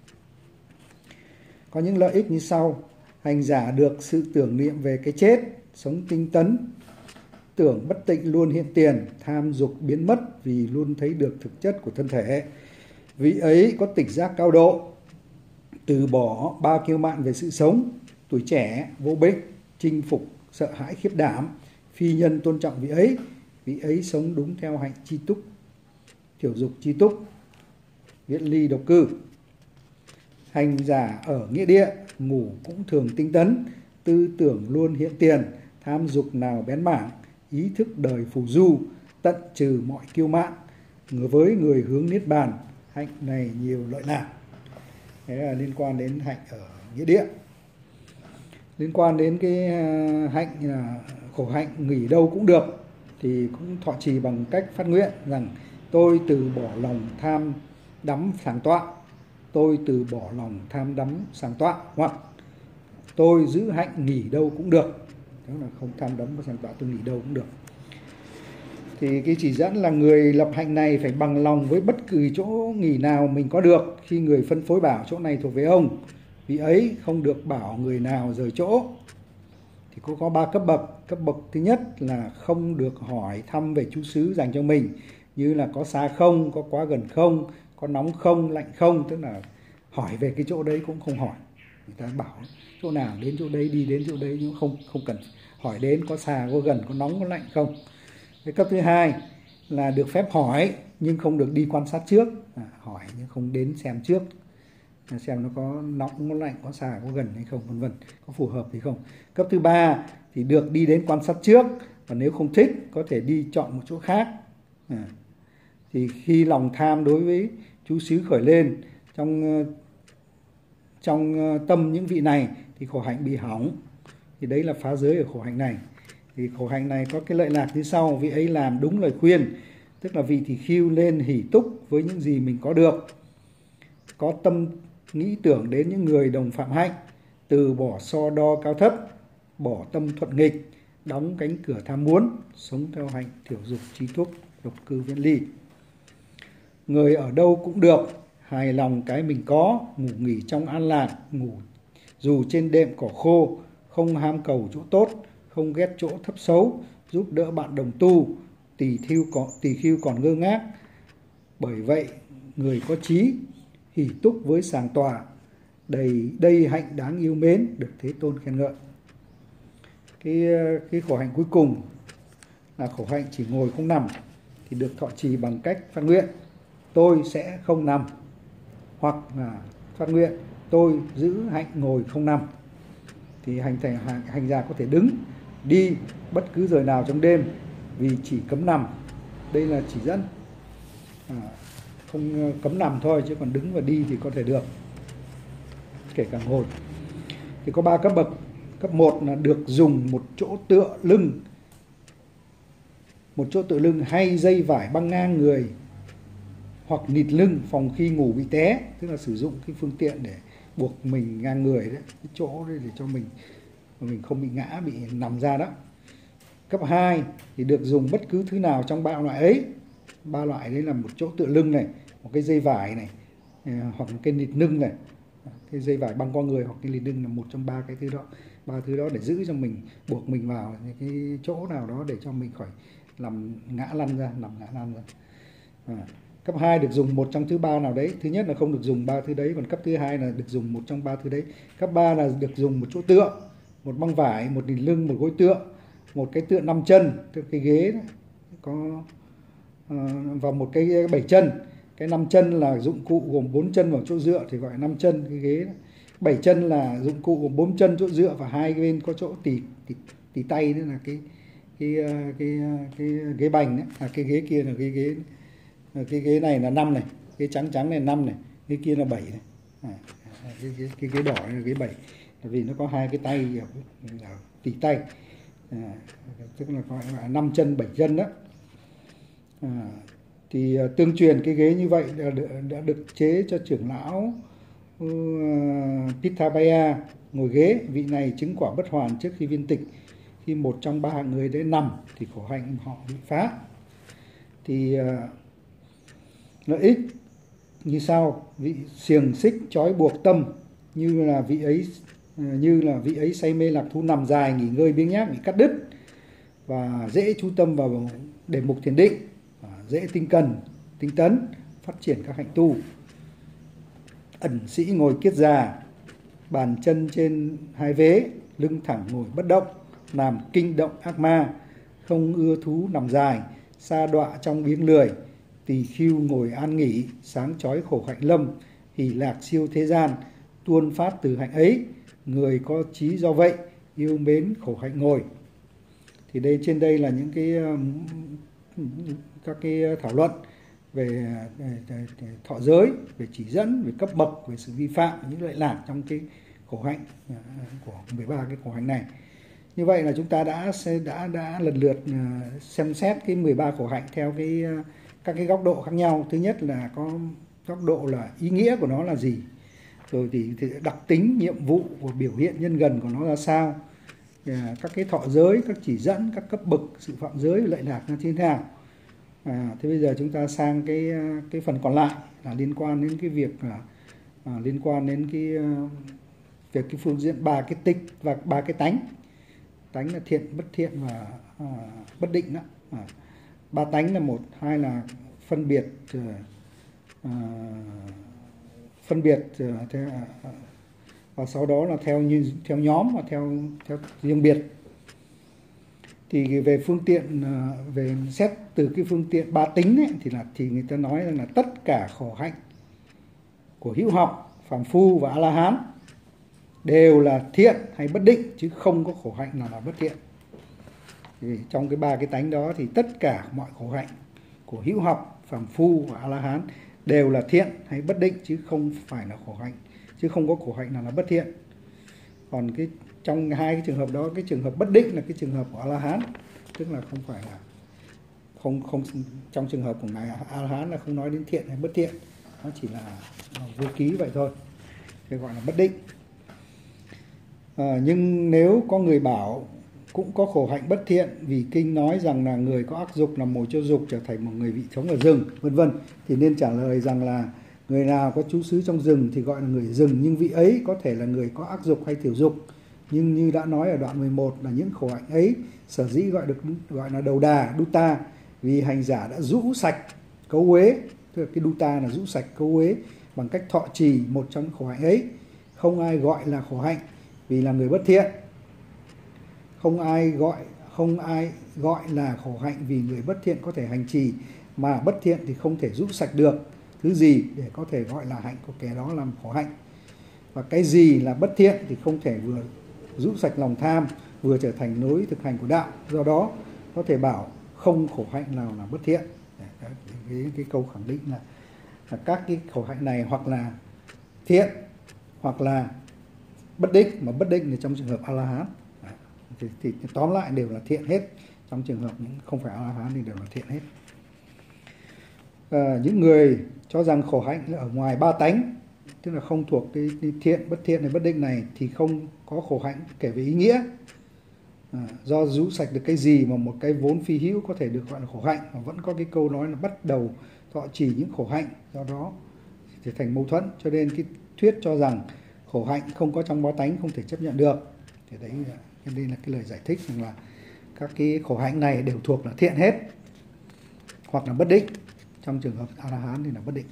Có những lợi ích như sau. Hành giả được sự tưởng niệm về cái chết, sống tinh tấn, tưởng bất tịnh luôn hiện tiền, tham dục biến mất vì luôn thấy được thực chất của thân thể. Vị ấy có tỉnh giác cao độ, từ bỏ ba kiêu mạn về sự sống, tuổi trẻ, vô bệnh, chinh phục, sợ hãi khiếp đảm, phi nhân tôn trọng vị ấy. Vị ấy sống đúng theo hạnh chi túc, thiểu dục chi túc, viễn ly độc cư. Hành giả ở nghĩa địa, ngủ cũng thường tinh tấn, tư tưởng luôn hiện tiền, tham dục nào bén mảng, ý thức đời phù du, tận trừ mọi kiêu mạn, ngờ với người hướng niết bàn. Hạnh này nhiều lợi lạc. Thế là liên quan đến hạnh ở nghĩa địa. Liên quan đến cái hạnh là khổ hạnh nghỉ đâu cũng được, thì cũng thọ trì bằng cách phát nguyện rằng tôi từ bỏ lòng tham đắm sàng tọa, tôi từ bỏ lòng tham đắm sàng tọa, hoặc tôi giữ hạnh nghỉ đâu cũng được. Đó là không tham đắm và sàng tọa, tôi nghỉ đâu cũng được. Thì cái chỉ dẫn là người lập hạnh này phải bằng lòng với bất cứ chỗ nghỉ nào mình có được. Khi người phân phối bảo chỗ này thuộc về ông, vì ấy không được bảo người nào rời chỗ. thì có có ba cấp bậc. Cấp bậc thứ nhất là không được hỏi thăm về chú xứ dành cho mình, như là có xa không, có quá gần không, có nóng không, lạnh không, tức là hỏi về cái chỗ đấy cũng không hỏi. Người ta bảo chỗ nào đến chỗ đấy, đi đến chỗ đấy, nhưng không không cần hỏi đến có xa, có gần, có nóng, có lạnh không. Cái cấp thứ hai là được phép hỏi nhưng không được đi quan sát trước, à, hỏi nhưng không đến xem trước, xem nó có nóng, có lạnh, có xa, có gần hay không, vân vân, có phù hợp hay không. Cấp thứ ba thì được đi đến quan sát trước, và nếu không thích có thể đi chọn một chỗ khác. À, thì khi lòng tham đối với chú xứ khởi lên trong trong tâm những vị này thì khổ hạnh bị hỏng. Thì đấy là phá giới ở khổ hạnh này. Thì khổ hạnh này có cái lợi lạc như sau: vị ấy làm đúng lời khuyên, tức là vị tỳ khưu lên hỷ túc với những gì mình có được, có tâm nghĩ tưởng đến những người đồng phạm hạnh, từ bỏ so đo cao thấp, bỏ tâm thuận nghịch, đóng cánh cửa tham muốn, sống theo hạnh thiểu dục trí túc, độc cư viễn ly. Người ở đâu cũng được, hài lòng cái mình có, ngủ nghỉ trong an lạc, ngủ dù trên đệm cỏ khô, không ham cầu chỗ tốt, không ghét chỗ thấp xấu, giúp đỡ bạn đồng tu, tỳ khưu còn, tỳ khưu còn ngơ ngác. Bởi vậy người có trí hỷ túc với sàng tòa, đầy đây hạnh đáng yêu mến, được Thế Tôn khen ngợi. Cái, cái khổ hạnh cuối cùng là khổ hạnh chỉ ngồi không nằm, thì được thọ trì bằng cách phát nguyện tôi sẽ không nằm, hoặc là phát nguyện tôi giữ hạnh ngồi không nằm. Thì hành thành hành, hành giả có thể đứng, đi bất cứ giờ nào trong đêm, vì chỉ cấm nằm. Đây là chỉ dẫn, à, không cấm nằm thôi, chứ còn đứng và đi thì có thể được, kể cả ngồi. Thì có ba cấp bậc. Cấp một là được dùng một chỗ tựa lưng, một chỗ tựa lưng hay dây vải băng ngang người, hoặc nịt lưng phòng khi ngủ bị té, tức là sử dụng cái phương tiện để buộc mình ngang người đấy, cái chỗ đấy để cho mình mình không bị ngã, bị nằm ra đó. Cấp hai thì được dùng bất cứ thứ nào trong ba loại ấy. Ba loại đấy là một chỗ tựa lưng này, một cái dây vải này, hoặc một cái nịt lưng này, cái dây vải băng qua người hoặc cái nịt lưng là một trong ba cái thứ đó. Ba thứ đó để giữ cho mình, buộc mình vào cái chỗ nào đó để cho mình khỏi làm ngã lăn ra, nằm ngã lăn ra. À. Cấp hai được dùng một trong thứ ba nào đấy. Thứ nhất là không được dùng ba thứ đấy, còn cấp thứ hai là được dùng một trong ba thứ đấy. Cấp ba là được dùng một chỗ tựa, một băng vải, một nịt lưng, một gối tựa, một cái tựa năm chân, tức cái ghế đấy, có uh, và một cái bảy chân. Cái năm chân là dụng cụ gồm bốn chân và chỗ dựa thì gọi là năm chân cái ghế đấy. Bảy chân là dụng cụ gồm bốn chân, chỗ dựa và hai bên có chỗ tì tì, tì tay, đó là cái cái cái cái, cái ghế bành đấy, à, cái ghế kia là cái ghế cái ghế này là năm này, cái trắng trắng này năm này, cái kia là bảy này, à, cái, cái, cái ghế đỏ này là ghế bảy, vì nó có hai cái tay ở tì tay, à, tức là gọi là năm chân bảy chân đó. À, thì tương truyền cái ghế như vậy đã được, đã được chế cho trưởng lão uh, Pithabaya ngồi ghế. Vị này chứng quả bất hoàn trước khi viên tịch. Khi một trong ba hạng người đấy nằm thì khổ hạnh họ bị phá. Thì uh, lợi ích như sau: vị xiềng xích trói buộc tâm, như là vị ấy như là vị ấy say mê lạc thú nằm dài nghỉ ngơi biếng nhác bị cắt đứt, và dễ chú tâm vào đề mục thiền định, dễ tinh cần tinh tấn phát triển các hạnh tu. Ẩn sĩ ngồi kiết già, bàn chân trên hai vế, lưng thẳng ngồi bất động, làm kinh động ác ma, không ưa thú nằm dài, sa đọa trong biếng lười. Tỳ khưu ngồi an nghỉ, sáng chói khổ hạnh lâm, hỷ lạc siêu thế gian, tuôn phát từ hạnh ấy. Người có trí do vậy, yêu mến khổ hạnh ngồi. Thì đây, trên đây là những cái các cái thảo luận về thọ giới, về chỉ dẫn, về cấp bậc, về sự vi phạm, những lợi lạc trong cái khổ hạnh của mười ba cái khổ hạnh này. Như vậy là chúng ta đã đã đã lần lượt xem xét cái mười ba khổ hạnh theo cái các cái góc độ khác nhau. Thứ nhất là có góc độ là ý nghĩa của nó là gì, rồi thì, thì đặc tính, nhiệm vụ của biểu hiện nhân gần của nó ra sao, các cái thọ giới, các chỉ dẫn, các cấp bậc sự phạm giới, lợi lạc như thế nào. À, thế bây giờ chúng ta sang cái cái phần còn lại là liên quan đến cái việc là à, liên quan đến cái việc cái phương diện ba cái tích và ba cái tánh. tánh là thiện, bất thiện và à, bất định đó. À, ba tánh là một, hai là phân biệt, à, phân biệt à, theo, à, và sau đó là theo như theo nhóm và theo theo riêng biệt. Thì về phương tiện, về xét từ cái phương tiện ba tính ấy, thì là thì người ta nói rằng là tất cả khổ hạnh của hữu học, phàm phu và A-la-hán đều là thiện hay bất định, chứ không có khổ hạnh nào là bất thiện. Thì trong cái ba cái tánh đó thì tất cả mọi khổ hạnh của hữu học, phàm phu và A-la-hán đều là thiện hay bất định, chứ không phải là khổ hạnh, chứ không có khổ hạnh nào là bất thiện. Còn cái trong hai cái trường hợp đó, cái trường hợp bất định là cái trường hợp của A-la-hán, tức là không phải là không không trong trường hợp của ngài A-la-hán là không nói đến thiện hay bất thiện, nó chỉ là vô ký vậy thôi, cái gọi là bất định. À, nhưng nếu có người bảo cũng có khổ hạnh bất thiện, vì kinh nói rằng là người có ác dục làm mồi cho dục trở thành một người vị sống ở rừng, vân vân, thì nên trả lời rằng là người nào có trú xứ trong rừng thì gọi là người rừng, nhưng vị ấy có thể là người có ác dục hay thiểu dục. Nhưng như đã nói ở đoạn mười một là những khổ hạnh ấy sở dĩ gọi được gọi là đầu đà, duta, vì hành giả đã rũ sạch cấu uế, tức là cái duta là rũ sạch cấu uế bằng cách thọ trì một trong những khổ hạnh ấy. Không ai gọi là khổ hạnh vì là người bất thiện. Không ai gọi không ai gọi là khổ hạnh vì người bất thiện có thể hành trì, mà bất thiện thì không thể rũ sạch được thứ gì để có thể gọi là hạnh của kẻ đó làm khổ hạnh. Và cái gì là bất thiện thì không thể vừa rũ sạch lòng tham, vừa trở thành lối thực hành của đạo. Do đó có thể bảo không khổ hạnh nào là bất thiện. Cái, cái câu khẳng định là, là các cái khổ hạnh này hoặc là thiện hoặc là bất định, mà bất định là trong trường hợp A-la-hán. Thì, thì tóm lại đều là thiện hết. Trong trường hợp những không phải A-la-hán thì đều là thiện hết. À, những người cho rằng khổ hạnh ở ngoài ba tánh, tức là không thuộc cái, cái thiện, bất thiện hay bất định này, thì không có khổ hạnh kể về ý nghĩa. À, do rũ sạch được cái gì mà một cái vốn phi hữu có thể được gọi là khổ hạnh, mà vẫn có cái câu nói là bắt đầu thọ trì những khổ hạnh, do đó thì thành mâu thuẫn. Cho nên cái thuyết cho rằng khổ hạnh không có trong ba tánh không thể chấp nhận được. Thì đấy là, đây là cái lời giải thích rằng là các cái khổ hạnh này đều thuộc là thiện hết hoặc là bất định. Trong trường hợp A-la-hán thì là bất định.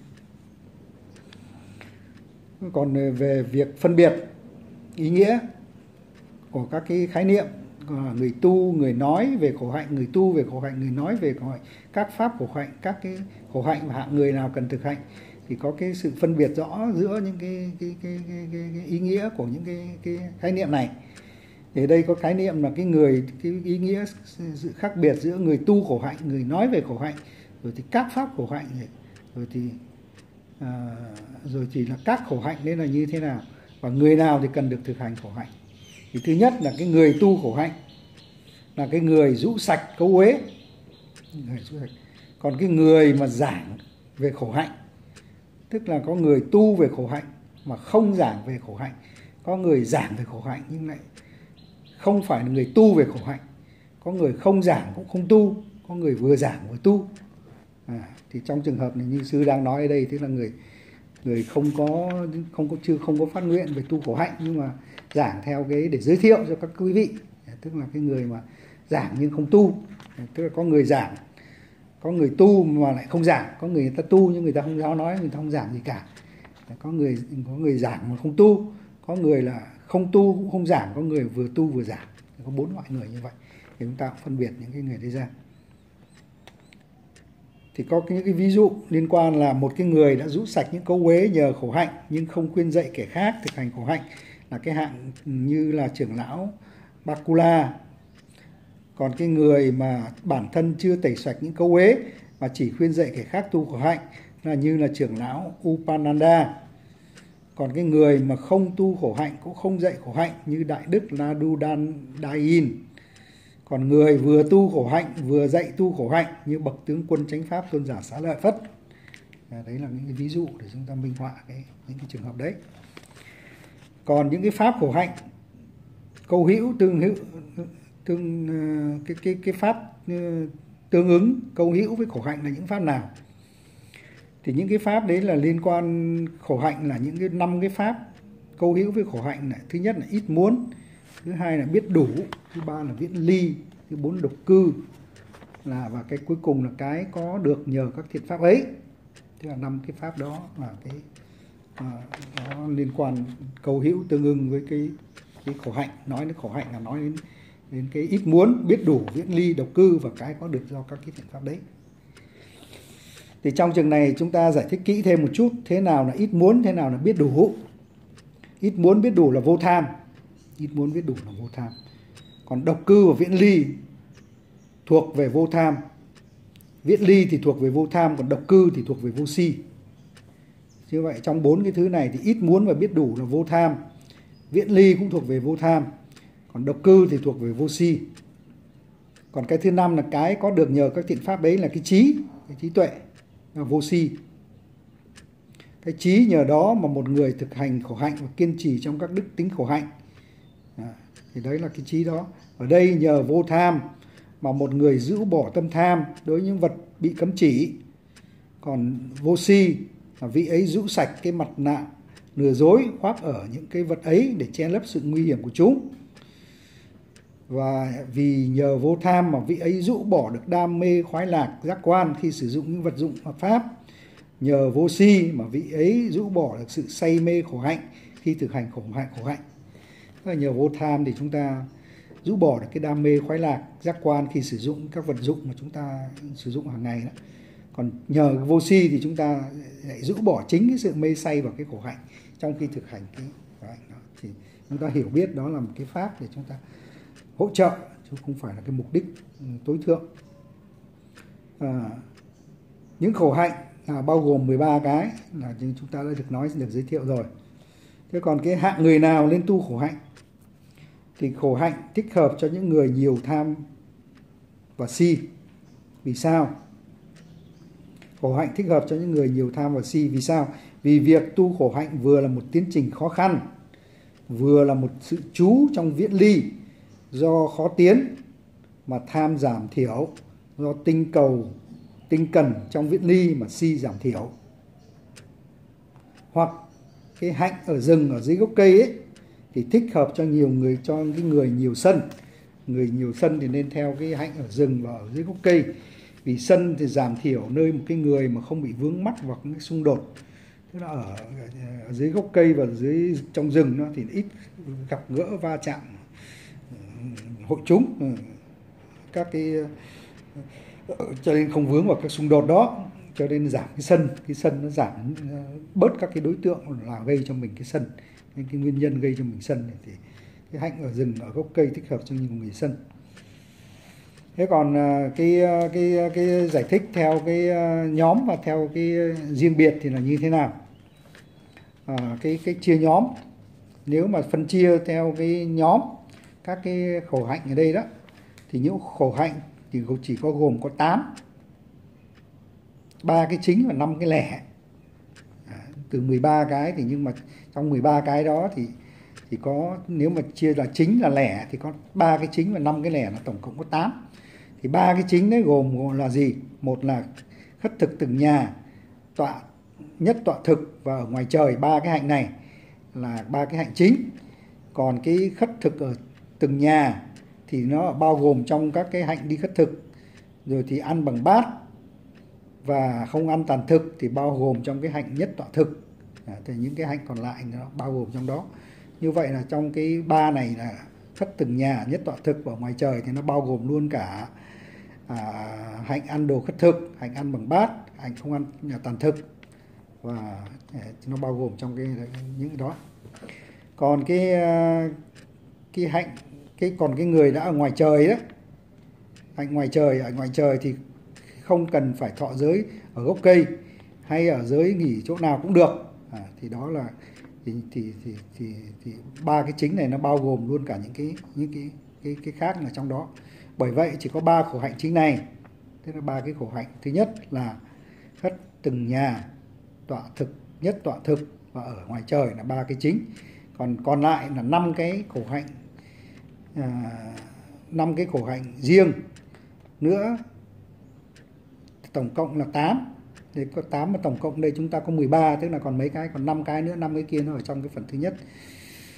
Còn về việc phân biệt ý nghĩa của các cái khái niệm, người tu, người nói về khổ hạnh, người tu về khổ hạnh, người nói về khổ hạnh, các pháp khổ hạnh, các cái khổ hạnh và hạng người nào cần thực hành, thì có cái sự phân biệt rõ giữa những cái, cái, cái, cái, cái, cái ý nghĩa của những cái, cái khái niệm này. Thì đây có khái niệm là cái người, cái ý nghĩa sự khác biệt giữa người tu khổ hạnh, người nói về khổ hạnh, rồi thì các pháp khổ hạnh, rồi thì à, rồi thì là các khổ hạnh đấy là như thế nào, và người nào thì cần được thực hành khổ hạnh. Thì thứ nhất là cái người tu khổ hạnh là cái người rũ sạch cấu uế. Còn cái người mà giảng về khổ hạnh, tức là có người tu về khổ hạnh mà không giảng về khổ hạnh, có người giảng về khổ hạnh nhưng lại không phải là người tu về khổ hạnh, có người không giảng cũng không tu, có người vừa giảng vừa tu. À, thì trong trường hợp này như sư đang nói ở đây, tức là người người không có không có chưa không có phát nguyện về tu khổ hạnh, nhưng mà giảng theo cái để giới thiệu cho các quý vị, tức là cái người mà giảng nhưng không tu. Tức là có người giảng, có người tu mà lại không giảng, có người, người ta tu nhưng người ta không giáo nói, người ta không giảng gì cả. Có người có người giảng mà không tu, có người là không tu cũng không giảng, có người vừa tu vừa giảng. Có bốn loại người như vậy thì chúng ta cũng phân biệt những cái người đấy ra. Thì có những cái ví dụ liên quan là một cái người đã rũ sạch những cấu uế nhờ khổ hạnh nhưng không khuyên dạy kẻ khác thực hành khổ hạnh, là cái hạng như là trưởng lão Bakula. Còn cái người mà bản thân chưa tẩy sạch những cấu uế mà chỉ khuyên dạy kẻ khác tu khổ hạnh là như là trưởng lão Upananda. Còn cái người mà không tu khổ hạnh cũng không dạy khổ hạnh như đại đức Nadudandayin. Còn người vừa tu khổ hạnh vừa dạy tu khổ hạnh như bậc tướng quân chánh pháp tôn giả Xá Lợi Phất. À, đấy là những cái ví dụ để chúng ta minh họa cái, những cái trường hợp đấy. Còn những cái pháp khổ hạnh câu hữu tương hữu tương cái cái cái pháp tương ứng câu hữu với khổ hạnh là những pháp nào? Thì những cái pháp đấy là liên quan khổ hạnh là những cái năm cái pháp câu hữu với khổ hạnh này. Thứ nhất là ít muốn, thứ hai là biết đủ, thứ ba là viễn ly, thứ bốn độc cư, là và cái cuối cùng là cái có được nhờ các thiện pháp ấy. Tức là năm cái pháp đó là cái à, nó liên quan câu hữu tương ưng với cái cái khổ hạnh. Nói đến khổ hạnh là nói đến đến cái ít muốn, biết đủ, viễn ly, độc cư và cái có được do các cái thiện pháp đấy. Thì trong trường này chúng ta giải thích kỹ thêm một chút, thế nào là ít muốn, thế nào là biết đủ. Ít muốn biết đủ là vô tham, ít muốn biết đủ là vô tham. Còn độc cư và viễn ly thuộc về vô tham. Viễn ly thì thuộc về vô tham, còn độc cư thì thuộc về vô si. Như vậy trong bốn cái thứ này thì ít muốn và biết đủ là vô tham, viễn ly cũng thuộc về vô tham, còn độc cư thì thuộc về vô si. Còn cái thứ năm là cái có được nhờ các thiện pháp đấy là cái trí, cái trí tuệ, là vô si. Cái trí nhờ đó mà một người thực hành khổ hạnh và kiên trì trong các đức tính khổ hạnh. À, thì đấy là cái trí đó. Ở đây nhờ vô tham mà một người giữ bỏ tâm tham đối với những vật bị cấm chỉ. Còn vô si là vị ấy rũ sạch cái mặt nạ lừa dối khoác ở những cái vật ấy để che lấp sự nguy hiểm của chúng. Và vì nhờ vô tham mà vị ấy rũ bỏ được đam mê khoái lạc giác quan khi sử dụng những vật dụng hợp pháp. Nhờ vô si mà vị ấy rũ bỏ được sự say mê khổ hạnh khi thực hành khổ hạnh khổ hạnh. Tức là nhờ vô tham thì chúng ta rũ bỏ được cái đam mê khoái lạc giác quan khi sử dụng các vật dụng mà chúng ta sử dụng hàng ngày đó. Còn nhờ vô si thì chúng ta lại rũ bỏ chính cái sự mê say vào cái khổ hạnh trong khi thực hành cái khổ hạnh đó. Thì chúng ta hiểu biết đó là một cái pháp để chúng ta hỗ trợ, chứ không phải là cái mục đích tối thượng. À, những khổ hạnh à, bao gồm mười ba cái là chúng ta đã được nói, được giới thiệu rồi. Thế còn cái hạng người nào nên tu khổ hạnh? Thì khổ hạnh thích hợp cho những người nhiều tham và si. Vì sao? Khổ hạnh thích hợp cho những người nhiều tham và si. Vì sao? Vì việc tu khổ hạnh vừa là một tiến trình khó khăn, vừa là một sự trú trong viễn ly do khó tiến mà tham giảm thiểu, do tinh cầu, tinh cần trong viễn ly mà si giảm thiểu. Hoặc cái hạnh ở rừng, ở dưới gốc cây ấy thì thích hợp cho nhiều người, cho cái người nhiều sân. Người nhiều sân thì nên theo cái hạnh ở rừng và ở dưới gốc cây. Vì sân thì giảm thiểu nơi một cái người mà không bị vướng mắc vào cái xung đột. Tức là ở, ở dưới gốc cây và dưới trong rừng nó thì ít gặp gỡ va chạm hội chúng, các cái cho nên không vướng vào các xung đột đó, cho nên giảm cái sân, cái sân nó giảm bớt các cái đối tượng là gây cho mình cái sân, nên cái nguyên nhân gây cho mình sân này thì cái hạnh ở rừng, ở gốc cây thích hợp cho nhiều người sân. Thế còn cái cái cái giải thích theo cái nhóm và theo cái riêng biệt thì là như thế nào? À, cái cái chia nhóm, nếu mà phân chia theo cái nhóm các cái khổ hạnh ở đây đó thì những khổ hạnh thì chỉ có gồm có tám, ba cái chính và năm cái lẻ. À, từ mười ba cái thì nhưng mà trong mười ba cái đó thì thì có, nếu mà chia là chính là lẻ thì có ba cái chính và năm cái lẻ, là tổng cộng có tám. Thì ba cái chính đấy gồm, gồm là gì? Một là khất thực từng nhà, tọa nhất tọa thực và ở ngoài trời. Ba cái hạnh này là ba cái hạnh chính. Còn cái khất thực ở từng nhà thì nó bao gồm trong các cái hạnh đi khất thực, rồi thì ăn bằng bát và không ăn tàn thực thì bao gồm trong cái hạnh nhất tọa thực. À, thì những cái hạnh còn lại nó bao gồm trong đó. Như vậy là trong cái ba này là khất từng nhà, nhất tọa thực và ngoài trời thì nó bao gồm luôn cả à, hạnh ăn đồ khất thực, hạnh ăn bằng bát, hạnh không ăn tàn thực, và nó bao gồm trong cái những cái đó. Còn cái cái hạnh cái còn cái người đã ở ngoài trời đó, hạnh ngoài trời, ở ngoài trời thì không cần phải thọ giới ở gốc cây hay ở giới nghỉ chỗ nào cũng được. À, thì đó là thì thì thì thì thì ba cái chính này nó bao gồm luôn cả những cái những cái cái cái khác là trong đó. Bởi vậy chỉ có ba khổ hạnh chính này, tức là ba cái khổ hạnh. Thứ nhất là khất từng nhà, tọa thực, nhất tọa thực và ở ngoài trời là ba cái chính. Còn còn lại là năm cái khổ hạnh, à, năm cái khổ hạnh riêng nữa, tổng cộng là tám. Thì có tám mà tổng cộng đây chúng ta có mười ba, tức là còn mấy cái, còn năm cái nữa, năm cái kia nó ở trong cái phần thứ nhất.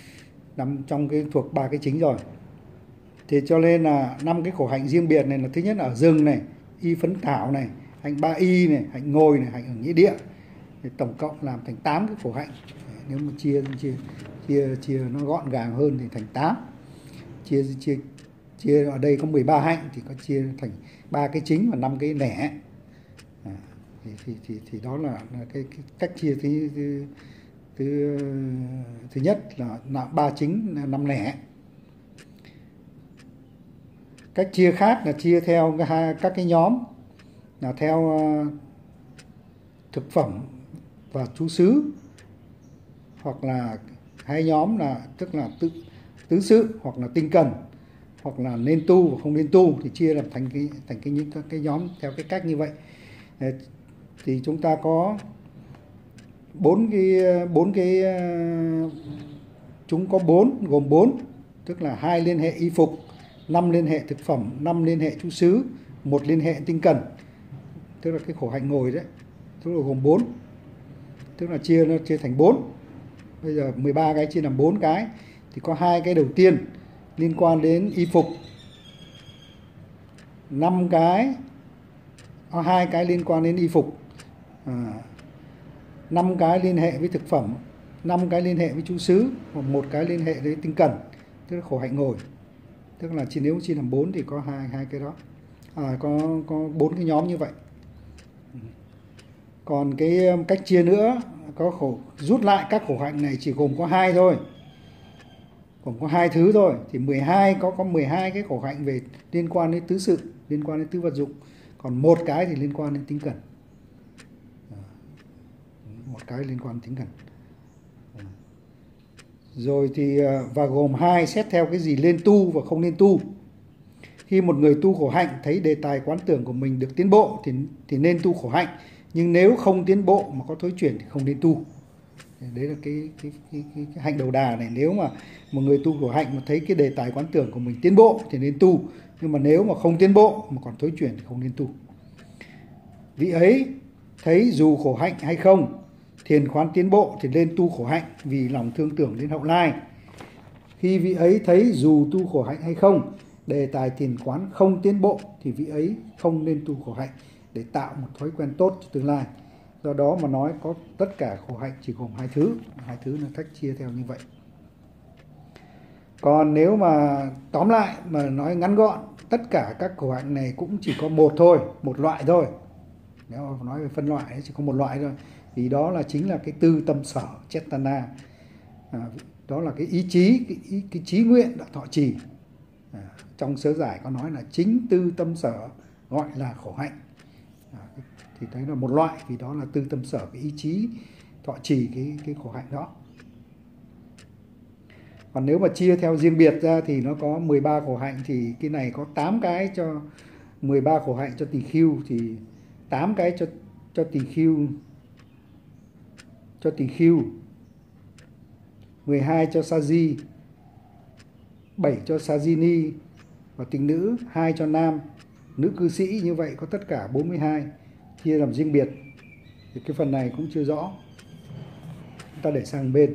nằm trong cái thuộc ba cái chính rồi. Thì cho nên là năm cái khổ hạnh riêng biệt này là thứ nhất là ở rừng này, y phấn thảo này, hạnh ba y này, hạnh ngồi này, hạnh ở nghĩa địa. Thì tổng cộng làm thành tám cái khổ hạnh. Nếu mà chia chia chia chia nó gọn gàng hơn thì thành tám. Chia chia chia ở đây có mười ba hạnh thì có chia thành ba cái chính và năm cái lẻ. À, thì, thì thì thì đó là, là cái, cái cách chia thứ thứ thứ, thứ nhất là, là ba chính năm lẻ. Cách chia khác là chia theo các, các cái nhóm là theo uh, thực phẩm và chú xứ, hoặc là hai nhóm là tức là tự tứ sự hoặc là tinh cần, hoặc là nên tu và không nên tu, thì chia làm thành cái thành cái những cái nhóm theo cái cách như vậy. Thì chúng ta có bốn cái bốn cái chúng có bốn, gồm bốn, tức là hai liên hệ y phục, năm liên hệ thực phẩm, năm liên hệ chú xứ, một liên hệ tinh cần, tức là cái khổ hạnh ngồi đấy, tức là gồm bốn, tức là chia nó chia thành bốn. Bây giờ mười ba cái chia làm bốn cái, thì có hai cái đầu tiên liên quan đến y phục, năm cái có hai cái liên quan đến y phục, à, năm cái liên hệ với thực phẩm, năm cái liên hệ với chú xứ, và một cái liên hệ với tinh cần, tức là khổ hạnh ngồi. Tức là chỉ nếu chia làm bốn thì có hai hai cái đó, à, có có bốn cái nhóm như vậy. Còn cái cách chia nữa, có khổ rút lại các khổ hạnh này chỉ gồm có hai thôi, gồm có hai thứ thôi. Thì mười hai có có mười hai cái khổ hạnh về liên quan đến tứ sự, liên quan đến tứ vật dụng, còn một cái thì liên quan đến tinh cần, một cái liên quan đến tinh cần. Rồi thì và gồm hai xét theo cái gì nên tu và không nên tu. Khi một người tu khổ hạnh thấy đề tài quán tưởng của mình được tiến bộ thì thì nên tu khổ hạnh, nhưng nếu không tiến bộ mà có thối chuyển thì không nên tu. Đấy là cái cái, cái, cái, cái hạnh đầu đà này. Nếu mà một người tu khổ hạnh mà thấy cái đề tài quán tưởng của mình tiến bộ thì nên tu, nhưng mà nếu mà không tiến bộ mà còn thối chuyển thì không nên tu. Vị ấy thấy dù khổ hạnh hay không, thiền quán tiến bộ thì nên tu khổ hạnh vì lòng thương tưởng đến hậu lai. Khi vị ấy thấy dù tu khổ hạnh hay không, đề tài thiền quán không tiến bộ thì vị ấy không nên tu khổ hạnh để tạo một thói quen tốt cho tương lai. Do đó mà nói có tất cả khổ hạnh chỉ gồm hai thứ, hai thứ là cách chia theo như vậy. Còn nếu mà tóm lại mà nói ngắn gọn, tất cả các khổ hạnh này cũng chỉ có một thôi, một loại thôi. Nếu mà nói về phân loại thì chỉ có một loại thôi. Vì đó là chính là cái tư tâm sở Chetana, à, đó là cái ý chí, cái, ý, cái chí nguyện đã thọ trì. À, trong sớ giải có nói là chính tư tâm sở gọi là khổ hạnh. À, thì đấy là một loại, vì đó là tư tâm sở, cái ý chí thọ trì cái, cái khổ hạnh đó. Còn nếu mà chia theo riêng biệt ra thì nó có mười ba khổ hạnh, thì cái này có tám cái cho mười ba khổ hạnh cho tỳ khưu, thì tám cái cho cho tỳ khưu cho tỳ khưu, mười hai cho sa di, bảy cho sa di ni và tỳ nữ, hai cho nam nữ cư sĩ. Như vậy có tất cả bốn mươi hai, chia làm riêng biệt. Thì cái phần này cũng chưa rõ, chúng ta để sang bên.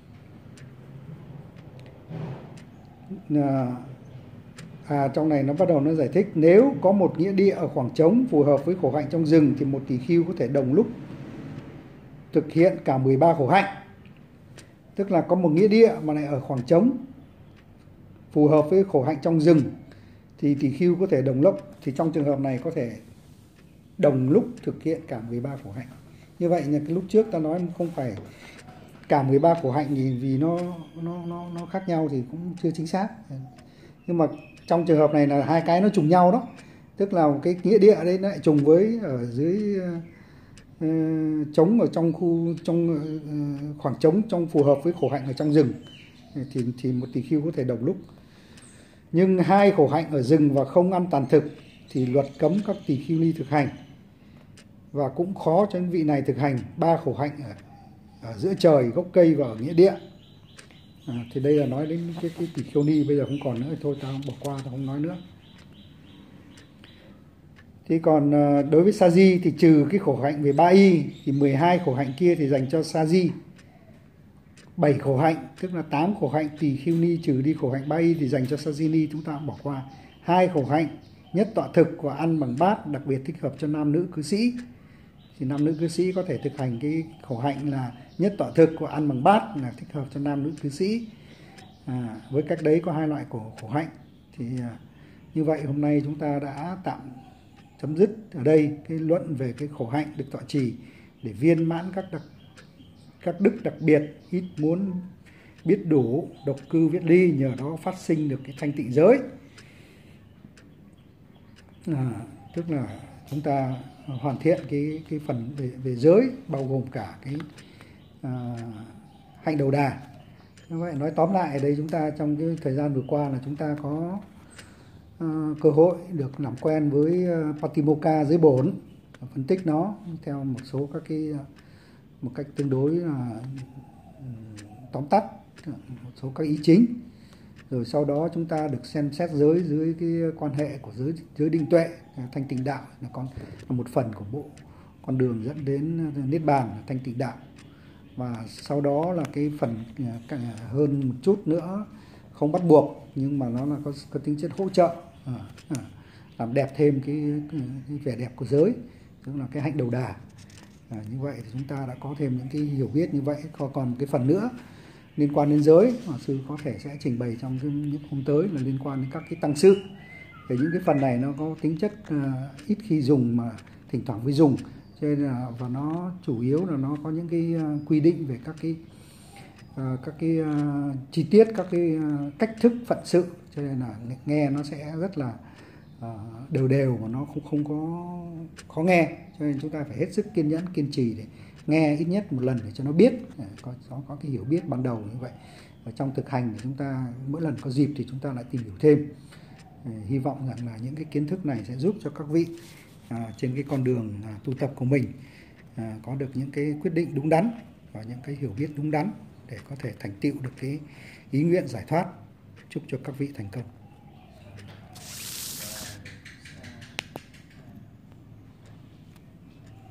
À, trong này nó bắt đầu nó giải thích, nếu có một nghĩa địa ở khoảng trống phù hợp với khổ hạnh trong rừng thì một tỳ khưu có thể đồng lúc thực hiện cả mười ba khổ hạnh. Tức là có một nghĩa địa mà lại ở khoảng trống phù hợp với khổ hạnh trong rừng thì tỳ khưu có thể đồng lúc, thì trong trường hợp này có thể đồng lúc thực hiện cả mười ba khổ hạnh. Như vậy là cái lúc trước ta nói không phải cả mười ba khổ hạnh thì vì nó nó nó nó khác nhau thì cũng chưa chính xác. Nhưng mà trong trường hợp này là hai cái nó trùng nhau đó, tức là cái nghĩa địa đấy nó lại trùng với ở dưới uh, trống ở trong khu trong uh, khoảng trống trong phù hợp với khổ hạnh ở trong rừng, thì thì một tỳ khưu có thể đồng lúc. Nhưng hai khổ hạnh ở rừng và không ăn tàn thực thì luật cấm các tỳ khưu ni thực hành, và cũng khó cho những vị này thực hành ba khổ hạnh ở, ở giữa trời, gốc cây và ở nghĩa địa. À, thì đây là nói đến cái, cái tỳ khưu ni, bây giờ không còn nữa, thôi ta bỏ qua, ta không nói nữa. Thì còn đối với sa di thì trừ cái khổ hạnh về ba y thì mười hai khổ hạnh kia thì dành cho sa di. bảy khổ hạnh, tức là tám khổ hạnh tỳ khưu ni trừ đi khổ hạnh ba y thì dành cho sa di ni chúng ta cũng bỏ qua. Hai khổ hạnh nhất tọa thực và ăn bằng bát đặc biệt thích hợp cho nam nữ cư sĩ. Thì nam nữ cư sĩ có thể thực hành cái khổ hạnh là nhất tọa thực và ăn bằng bát là thích hợp cho nam nữ cư sĩ. À, với cách đấy có hai loại khổ, khổ hạnh. Thì à, như vậy hôm nay chúng ta đã tạm chấm dứt ở đây cái luận về cái khổ hạnh được tọa trì để viên mãn các đặc các đức đặc biệt, ít muốn biết đủ, độc cư viết ly, nhờ đó phát sinh được cái thanh tịnh giới. À, tức là chúng ta hoàn thiện cái cái phần về về giới, bao gồm cả cái à, hạnh đầu đà. Như vậy nói tóm lại ở đây chúng ta trong cái thời gian vừa qua là chúng ta có uh, cơ hội được làm quen với uh, Patimokkha giới bổn, phân tích nó theo một số các cái uh, một cách tương đối là uh, tóm tắt một số các ý chính. Rồi sau đó chúng ta được xem xét giới dưới cái quan hệ của giới giới định tuệ, thanh tịnh đạo là còn là một phần của bộ con đường dẫn đến niết bàn, thanh tịnh đạo. Và sau đó là cái phần hơn một chút nữa, không bắt buộc nhưng mà nó là có, có tính chất hỗ trợ, à, à, làm đẹp thêm cái, cái, cái vẻ đẹp của giới, tức là cái hạnh đầu đà. À, như vậy thì chúng ta đã có thêm những cái hiểu biết như vậy. Còn một cái phần nữa liên quan đến giới mà sư có thể sẽ trình bày trong những hôm tới là liên quan đến các cái tăng sự. Về những cái phần này nó có tính chất uh, ít khi dùng mà thỉnh thoảng mới dùng, cho nên là và nó chủ yếu là nó có những cái uh, quy định về các cái uh, các cái uh, chi tiết, các cái uh, cách thức phận sự, cho nên là nghe nó sẽ rất là uh, đều đều và nó không không có khó nghe, cho nên chúng ta phải hết sức kiên nhẫn kiên trì để nghe ít nhất một lần để cho nó biết, có có, có cái hiểu biết ban đầu như vậy. Và trong thực hành thì chúng ta mỗi lần có dịp thì chúng ta lại tìm hiểu thêm. Hy vọng rằng là những cái kiến thức này sẽ giúp cho các vị à, trên cái con đường à, tu tập của mình à, có được những cái quyết định đúng đắn và những cái hiểu biết đúng đắn để có thể thành tựu được cái ý nguyện giải thoát. Chúc cho các vị thành công.